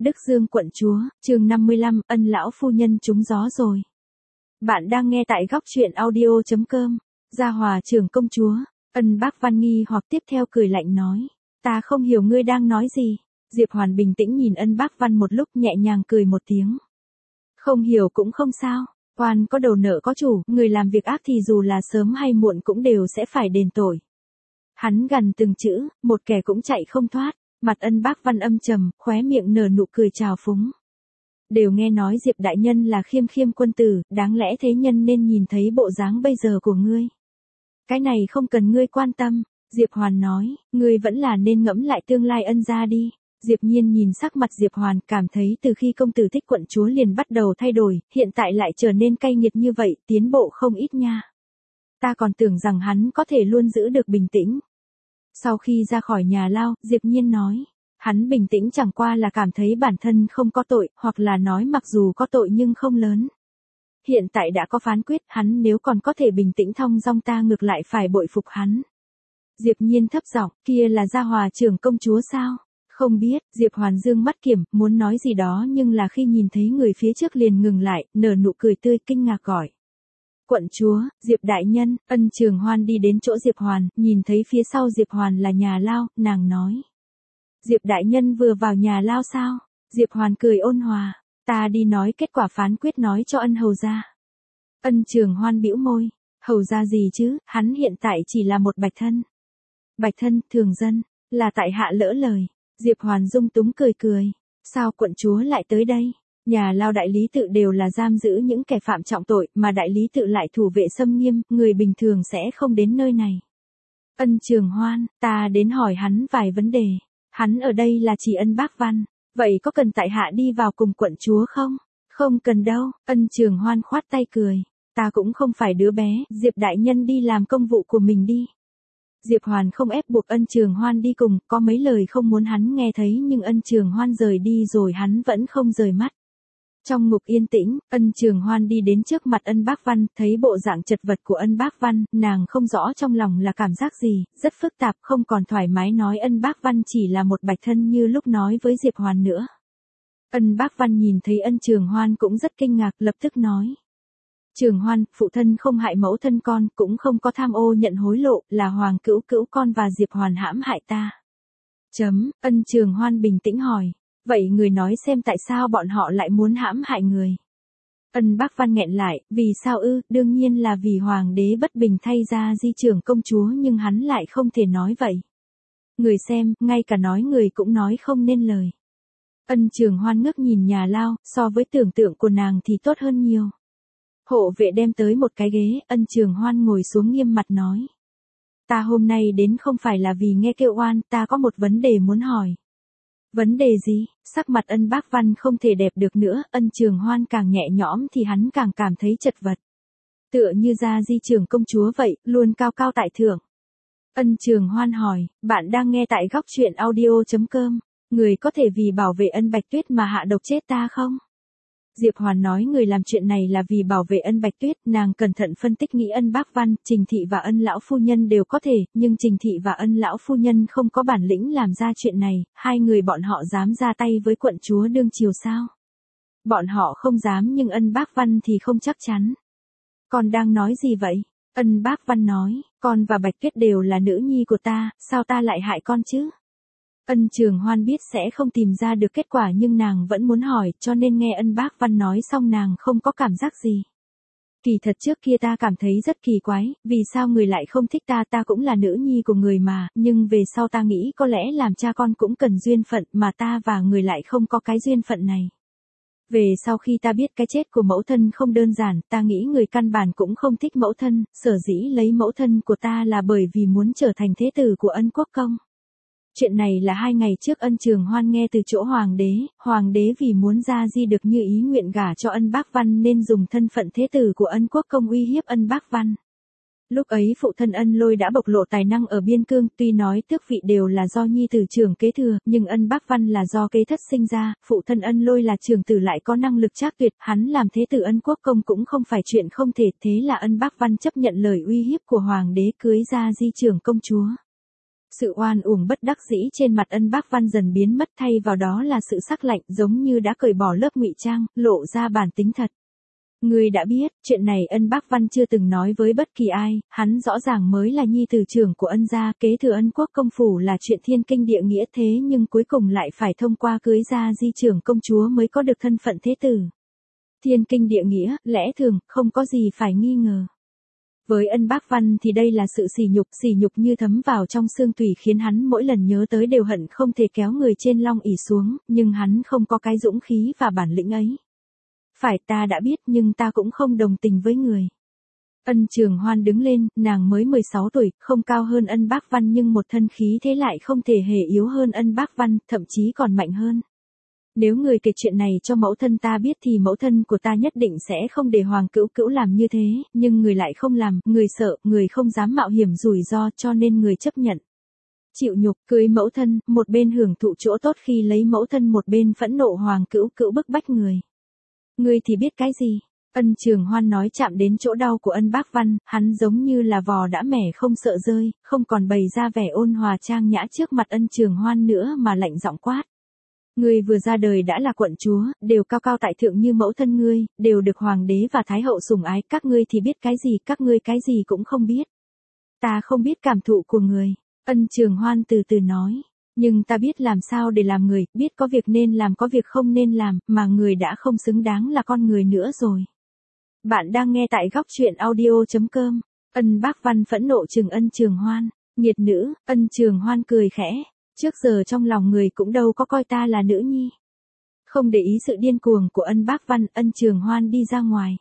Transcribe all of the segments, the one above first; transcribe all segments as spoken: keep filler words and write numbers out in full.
Đức Dương quận chúa, chương năm mươi lăm, ân lão phu nhân trúng gió rồi. Bạn đang nghe tại góc truyện audio chấm com. Gia Hòa trưởng công chúa, Ân Bác Văn nghi hoặc tiếp theo cười lạnh nói. Ta không hiểu ngươi đang nói gì. Diệp Hoàn bình tĩnh nhìn Ân Bác Văn một lúc nhẹ nhàng cười một tiếng. Không hiểu cũng không sao, quan có đầu nợ có chủ, người làm việc ác thì dù là sớm hay muộn cũng đều sẽ phải đền tội. Hắn gằn từng chữ, một kẻ cũng chạy không thoát. Mặt Ân Bác Văn âm trầm, khóe miệng nở nụ cười trào phúng. Đều nghe nói Diệp đại nhân là khiêm khiêm quân tử, đáng lẽ thế nhân nên nhìn thấy bộ dáng bây giờ của ngươi. Cái này không cần ngươi quan tâm, Diệp Hoàn nói, ngươi vẫn là nên ngẫm lại tương lai Ân gia đi. Diệp Nhiên nhìn sắc mặt Diệp Hoàn, cảm thấy từ khi công tử thích quận chúa liền bắt đầu thay đổi, hiện tại lại trở nên cay nghiệt như vậy, tiến bộ không ít nha. Ta còn tưởng rằng hắn có thể luôn giữ được bình tĩnh. Sau khi ra khỏi nhà lao, Diệp Nhiên nói, hắn bình tĩnh chẳng qua là cảm thấy bản thân không có tội, hoặc là nói mặc dù có tội nhưng không lớn. Hiện tại đã có phán quyết, hắn nếu còn có thể bình tĩnh thong dong ta ngược lại phải bội phục hắn. Diệp Nhiên thấp giọng, kia là Gia Hòa trưởng công chúa sao? Không biết, Diệp Hoàn dương mắt kiểm, muốn nói gì đó nhưng là khi nhìn thấy người phía trước liền ngừng lại, nở nụ cười tươi kinh ngạc gọi. Quận chúa, Diệp đại nhân, Ân Trường Hoan đi đến chỗ Diệp Hoàn, nhìn thấy phía sau Diệp Hoàn là nhà lao, nàng nói. Diệp đại nhân vừa vào nhà lao sao? Diệp Hoàn cười ôn hòa, ta đi nói kết quả phán quyết nói cho Ân hầu gia. Ân Trường Hoan bĩu môi, hầu gia gì chứ, hắn hiện tại chỉ là một bạch thân. Bạch thân, thường dân, là tại hạ lỡ lời. Diệp Hoàn dung túng cười cười, sao quận chúa lại tới đây? Nhà lao đại lý tự đều là giam giữ những kẻ phạm trọng tội, mà đại lý tự lại thủ vệ xâm nghiêm, người bình thường sẽ không đến nơi này. Ân Trường Hoan, ta đến hỏi hắn vài vấn đề. Hắn ở đây là chỉ Ân Bác Văn, vậy có cần tại hạ đi vào cùng quận chúa không? Không cần đâu, Ân Trường Hoan khoát tay cười. Ta cũng không phải đứa bé, Diệp đại nhân đi làm công vụ của mình đi. Diệp Hoàn không ép buộc Ân Trường Hoan đi cùng, có mấy lời không muốn hắn nghe thấy nhưng Ân Trường Hoan rời đi rồi hắn vẫn không rời mắt. Trong ngục yên tĩnh, Ân Trường Hoan đi đến trước mặt Ân Bác Văn, thấy bộ dạng chật vật của Ân Bác Văn, nàng không rõ trong lòng là cảm giác gì, rất phức tạp, không còn thoải mái nói Ân Bác Văn chỉ là một bạch thân như lúc nói với Diệp Hoàn nữa. Ân Bác Văn nhìn thấy Ân Trường Hoan cũng rất kinh ngạc, lập tức nói. Trường Hoan, phụ thân không hại mẫu thân con, cũng không có tham ô nhận hối lộ, là Hoàng cữu cữu con và Diệp Hoàn hãm hại ta. Chấm, Ân Trường Hoan bình tĩnh hỏi. Vậy người nói xem tại sao bọn họ lại muốn hãm hại người. Ân Bác Văn nghẹn lại, vì sao ư, đương nhiên là vì Hoàng đế bất bình thay ra di trưởng công chúa nhưng hắn lại không thể nói vậy. Người xem, ngay cả nói người cũng nói không nên lời. Ân Trường Hoan ngước nhìn nhà lao, so với tưởng tượng của nàng thì tốt hơn nhiều. Hộ vệ đem tới một cái ghế, Ân Trường Hoan ngồi xuống nghiêm mặt nói. Ta hôm nay đến không phải là vì nghe kêu oan, ta có một vấn đề muốn hỏi. Vấn đề gì? Sắc mặt Ân Bác Văn không thể đẹp được nữa, Ân Trường Hoan càng nhẹ nhõm thì hắn càng cảm thấy chật vật. Tựa như Gia di trưởng công chúa vậy, luôn cao cao tại thượng. Ân Trường Hoan hỏi, bạn đang nghe tại góc truyện audio chấm com, người có thể vì bảo vệ Ân Bạch Tuyết mà hạ độc chết ta không? Diệp Hoàn nói người làm chuyện này là vì bảo vệ Ân Bạch Tuyết, nàng cẩn thận phân tích nghĩ Ân Bác Văn, Trình thị và Ân lão phu nhân đều có thể, nhưng Trình thị và Ân lão phu nhân không có bản lĩnh làm ra chuyện này, hai người bọn họ dám ra tay với quận chúa đương triều sao? Bọn họ không dám nhưng Ân Bác Văn thì không chắc chắn. Con đang nói gì vậy? Ân Bác Văn nói, con và Bạch Tuyết đều là nữ nhi của ta, sao ta lại hại con chứ? Ân Trường Hoan biết sẽ không tìm ra được kết quả nhưng nàng vẫn muốn hỏi, cho nên nghe Ân Bác Văn nói xong nàng không có cảm giác gì. Kỳ thật trước kia ta cảm thấy rất kỳ quái, vì sao người lại không thích ta, ta cũng là nữ nhi của người mà, nhưng về sau ta nghĩ có lẽ làm cha con cũng cần duyên phận mà ta và người lại không có cái duyên phận này. Về sau khi ta biết cái chết của mẫu thân không đơn giản, ta nghĩ người căn bản cũng không thích mẫu thân, sở dĩ lấy mẫu thân của ta là bởi vì muốn trở thành thế tử của Ân Quốc công. Chuyện này là hai ngày trước Ân Trường Hoan nghe từ chỗ Hoàng đế, Hoàng đế vì muốn Gia di được như ý nguyện gả cho Ân Bác Văn nên dùng thân phận thế tử của Ân Quốc công uy hiếp Ân Bác Văn. Lúc ấy phụ thân Ân Lôi đã bộc lộ tài năng ở biên cương, tuy nói tước vị đều là do nhi tử trưởng kế thừa, nhưng Ân Bác Văn là do kế thất sinh ra, phụ thân Ân Lôi là trưởng tử lại có năng lực trác tuyệt, hắn làm thế tử Ân Quốc công cũng không phải chuyện không thể, thế là Ân Bác Văn chấp nhận lời uy hiếp của Hoàng đế cưới Gia di trưởng công chúa. Sự oan uổng bất đắc dĩ trên mặt Ân Bác Văn dần biến mất, thay vào đó là sự sắc lạnh, giống như đã cởi bỏ lớp ngụy trang, lộ ra bản tính thật. Ngươi đã biết, chuyện này Ân Bác Văn chưa từng nói với bất kỳ ai, hắn rõ ràng mới là nhi tử trưởng của Ân gia, kế thừa Ân quốc công phủ là chuyện thiên kinh địa nghĩa, thế nhưng cuối cùng lại phải thông qua cưới gia di trưởng công chúa mới có được thân phận thế tử. Thiên kinh địa nghĩa, lẽ thường, không có gì phải nghi ngờ. Với Ân Bác Văn thì đây là sự sỉ nhục, sỉ nhục như thấm vào trong xương tủy, khiến hắn mỗi lần nhớ tới đều hận không thể kéo người trên long ỷ xuống, nhưng hắn không có cái dũng khí và bản lĩnh ấy. Phải, ta đã biết, nhưng ta cũng không đồng tình với người. Ân Trường Hoan đứng lên, nàng mới mười sáu tuổi, không cao hơn Ân Bác Văn nhưng một thân khí thế lại không thể hề yếu hơn Ân Bác Văn, thậm chí còn mạnh hơn. Nếu người kể chuyện này cho mẫu thân ta biết thì mẫu thân của ta nhất định sẽ không để Hoàng Cữu Cữu làm như thế, nhưng người lại không làm, người sợ, người không dám mạo hiểm rủi ro, cho nên người chấp nhận. Chịu nhục, cưới mẫu thân, một bên hưởng thụ chỗ tốt khi lấy mẫu thân, một bên phẫn nộ Hoàng Cữu Cữu bức bách người. Ngươi thì biết cái gì? Ân Trường Hoan nói chạm đến chỗ đau của Ân Bác Văn, hắn giống như là vò đã mẻ không sợ rơi, không còn bày ra vẻ ôn hòa trang nhã trước mặt Ân Trường Hoan nữa mà lạnh giọng quát. Ngươi vừa ra đời đã là quận chúa, đều cao cao tại thượng như mẫu thân ngươi, đều được hoàng đế và thái hậu sủng ái, các ngươi thì biết cái gì, các ngươi cái gì cũng không biết. Ta không biết cảm thụ của người, Ân Trường Hoan từ từ nói, nhưng ta biết làm sao để làm người, biết có việc nên làm có việc không nên làm, mà người đã không xứng đáng là con người nữa rồi. Bạn đang nghe tại góc truyện audio chấm com. Ân Bác Văn phẫn nộ trừng Ân Trường Hoan, nghiệt nữ. Ân Trường Hoan cười khẽ. Trước giờ trong lòng người cũng đâu có coi ta là nữ nhi. Không để ý sự điên cuồng của Ân Bác Văn, Ân Trường Hoan đi ra ngoài.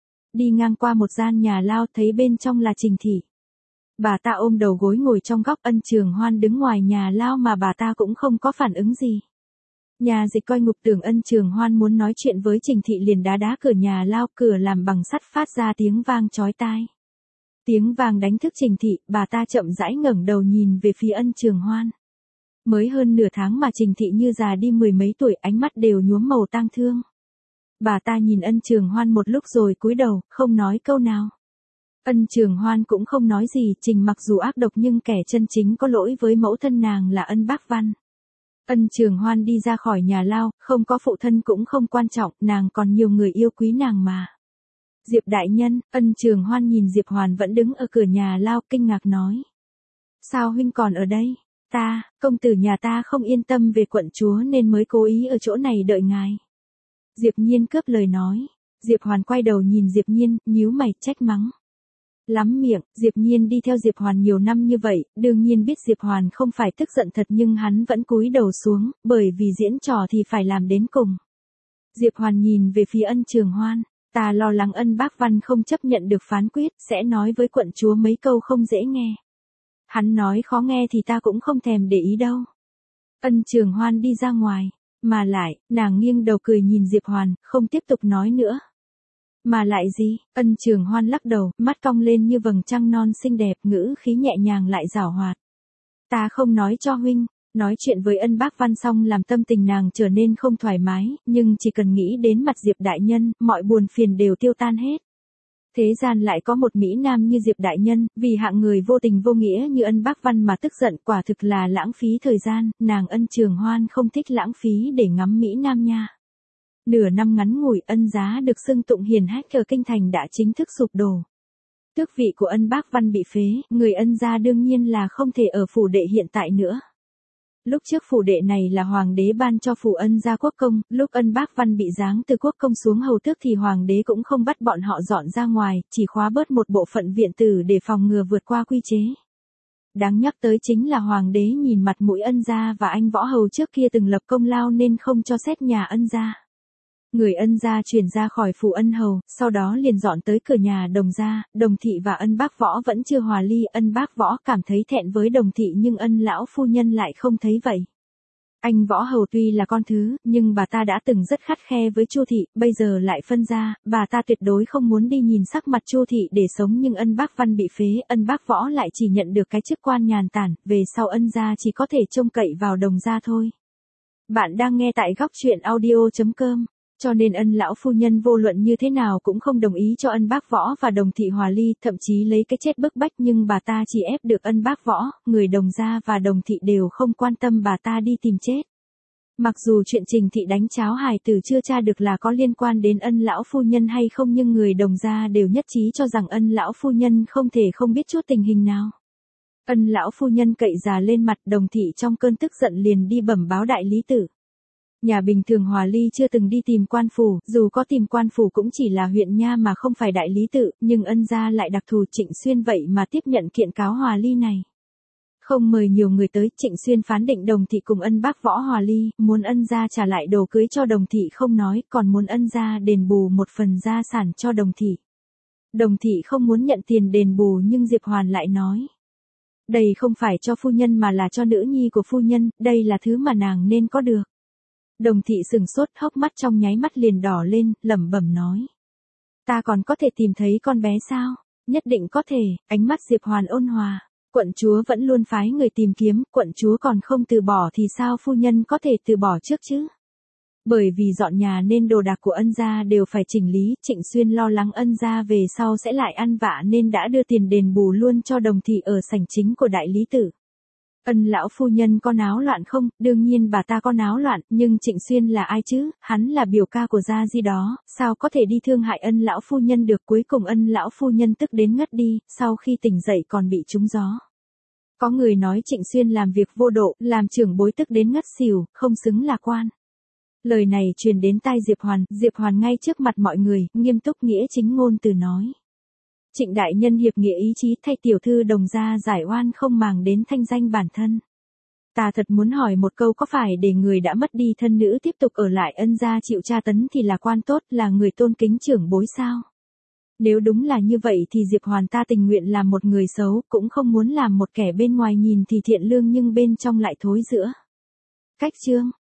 Đi ngang qua một gian nhà lao, thấy bên trong là Trình Thị. Bà ta ôm đầu gối ngồi trong góc, Ân Trường Hoan đứng ngoài nhà lao mà bà ta cũng không có phản ứng gì. Nhà dịch coi ngục tưởng Ân Trường Hoan muốn nói chuyện với Trình Thị liền đá đá cửa nhà lao, cửa làm bằng sắt phát ra tiếng vang chói tai. Tiếng vang đánh thức Trình Thị, bà ta chậm rãi ngẩng đầu nhìn về phía Ân Trường Hoan. Mới hơn nửa tháng mà Trình Thị như già đi mười mấy tuổi, ánh mắt đều nhuốm màu tang thương. Bà ta nhìn Ân Trường Hoan một lúc rồi cúi đầu, không nói câu nào. Ân Trường Hoan cũng không nói gì, Trình mặc dù ác độc nhưng kẻ chân chính có lỗi với mẫu thân nàng là Ân Bác Văn. Ân Trường Hoan đi ra khỏi nhà lao, không có phụ thân cũng không quan trọng, nàng còn nhiều người yêu quý nàng mà. Diệp đại nhân, Ân Trường Hoan nhìn Diệp Hoàn vẫn đứng ở cửa nhà lao, kinh ngạc nói. Sao huynh còn ở đây? Ta, công tử nhà ta không yên tâm về quận chúa nên mới cố ý ở chỗ này đợi ngài. Diệp Nhiên cướp lời nói. Diệp Hoàn quay đầu nhìn Diệp Nhiên, nhíu mày, trách mắng. Lắm miệng, Diệp Nhiên đi theo Diệp Hoàn nhiều năm như vậy, đương nhiên biết Diệp Hoàn không phải tức giận thật nhưng hắn vẫn cúi đầu xuống, bởi vì diễn trò thì phải làm đến cùng. Diệp Hoàn nhìn về phía Ân Trường Hoan, ta lo lắng Ân Bác Văn không chấp nhận được phán quyết, sẽ nói với quận chúa mấy câu không dễ nghe. Hắn nói khó nghe thì ta cũng không thèm để ý đâu. Ân Trường Hoan đi ra ngoài, mà lại, nàng nghiêng đầu cười nhìn Diệp Hoàn, không tiếp tục nói nữa. Mà lại gì? Ân Trường Hoan lắc đầu, mắt cong lên như vầng trăng non xinh đẹp, ngữ khí nhẹ nhàng lại giảo hoạt. Ta không nói cho huynh. Nói chuyện với Ân Bác Văn xong làm tâm tình nàng trở nên không thoải mái, nhưng chỉ cần nghĩ đến mặt Diệp đại nhân, mọi buồn phiền đều tiêu tan hết. Thế gian lại có một mỹ nam như Diệp đại nhân, vì hạng người vô tình vô nghĩa như Ân Bác Văn mà tức giận, quả thực là lãng phí thời gian, nàng Ân Trường Hoan không thích lãng phí để ngắm mỹ nam nha. Nửa năm ngắn ngủi, Ân gia được xưng tụng hiển hách ở kinh thành đã chính thức sụp đổ. Tước vị của Ân Bác Văn bị phế, người Ân gia đương nhiên là không thể ở phủ đệ hiện tại nữa. Lúc trước phủ đệ này là hoàng đế ban cho phủ Ân gia quốc công, lúc Ân Bác Văn bị giáng từ quốc công xuống hầu tước thì hoàng đế cũng không bắt bọn họ dọn ra ngoài, chỉ khóa bớt một bộ phận viện tử để phòng ngừa vượt qua quy chế. Đáng nhắc tới chính là hoàng đế nhìn mặt mũi Ân gia và anh võ hầu trước kia từng lập công lao nên không cho xét nhà Ân gia. Người Ân gia chuyển ra khỏi phủ Ân hầu, sau đó liền dọn tới cửa nhà Đồng gia, Đồng thị và Ân Bác Võ vẫn chưa hòa ly, Ân Bác Võ cảm thấy thẹn với Đồng thị nhưng Ân lão phu nhân lại không thấy vậy. Anh võ hầu tuy là con thứ, nhưng bà ta đã từng rất khắt khe với Chu thị, bây giờ lại phân ra, bà ta tuyệt đối không muốn đi nhìn sắc mặt Chu thị để sống nhưng Ân Bác Văn bị phế, Ân Bác Võ lại chỉ nhận được cái chức quan nhàn tản, về sau Ân gia chỉ có thể trông cậy vào Đồng gia thôi. Bạn đang nghe tại góc truyện audio chấm com. Cho nên ân lão phu nhân vô luận như thế nào cũng không đồng ý cho ân bác võ và đồng thị hòa ly, thậm chí lấy cái chết bức bách, nhưng bà ta chỉ ép được ân bác võ, người đồng gia và đồng thị đều không quan tâm bà ta đi tìm chết. Mặc dù chuyện Trình thị đánh cháo hài tử chưa tra được là có liên quan đến ân lão phu nhân hay không, nhưng người đồng gia đều nhất trí cho rằng ân lão phu nhân không thể không biết chút tình hình nào. Ân lão phu nhân cậy già lên mặt, đồng thị trong cơn tức giận liền đi bẩm báo đại lý tự. Nhà bình thường Hòa Ly chưa từng đi tìm quan phủ, dù có tìm quan phủ cũng chỉ là huyện nha mà không phải đại lý tự, nhưng ân gia lại đặc thù, Trịnh Xuyên vậy mà tiếp nhận kiện cáo Hòa Ly này. Không mời nhiều người tới, Trịnh Xuyên phán định đồng thị cùng ân bác võ Hòa Ly, muốn ân gia trả lại đồ cưới cho đồng thị không nói, còn muốn ân gia đền bù một phần gia sản cho đồng thị. Đồng thị không muốn nhận tiền đền bù, nhưng Diệp Hoàn lại nói. Đây không phải cho phu nhân mà là cho nữ nhi của phu nhân, đây là thứ mà nàng nên có được. Đồng thị sừng sốt, hốc mắt trong nháy mắt liền đỏ lên, lẩm bẩm nói. Ta còn có thể tìm thấy con bé sao? Nhất định có thể, ánh mắt Diệp Hoàn ôn hòa. Quận chúa vẫn luôn phái người tìm kiếm, quận chúa còn không từ bỏ thì sao phu nhân có thể từ bỏ trước chứ? Bởi vì dọn nhà nên đồ đạc của ân gia đều phải chỉnh lý, Trịnh Xuyên lo lắng ân gia về sau sẽ lại ăn vạ nên đã đưa tiền đền bù luôn cho đồng thị ở sảnh chính của đại lý tự. Ân lão phu nhân có náo loạn không? Đương nhiên bà ta có náo loạn, nhưng Trịnh Xuyên là ai chứ? Hắn là biểu ca của Gia Di đó, sao có thể đi thương hại ân lão phu nhân được? Cuối cùng ân lão phu nhân tức đến ngất đi, sau khi tỉnh dậy còn bị trúng gió. Có người nói Trịnh Xuyên làm việc vô độ, làm trưởng bối tức đến ngất xỉu, không xứng là quan. Lời này truyền đến tai Diệp Hoàn, Diệp Hoàn ngay trước mặt mọi người, nghiêm túc nghĩa chính ngôn từ nói. Trịnh đại nhân hiệp nghĩa ý chí, thay tiểu thư đồng gia giải oan không màng đến thanh danh bản thân. Ta thật muốn hỏi một câu, có phải để người đã mất đi thân nữ tiếp tục ở lại ân gia chịu tra tấn thì là quan tốt, là người tôn kính trưởng bối sao? Nếu đúng là như vậy thì Diệp Hoàn ta tình nguyện làm một người xấu, cũng không muốn làm một kẻ bên ngoài nhìn thì thiện lương nhưng bên trong lại thối rữa. Cách chương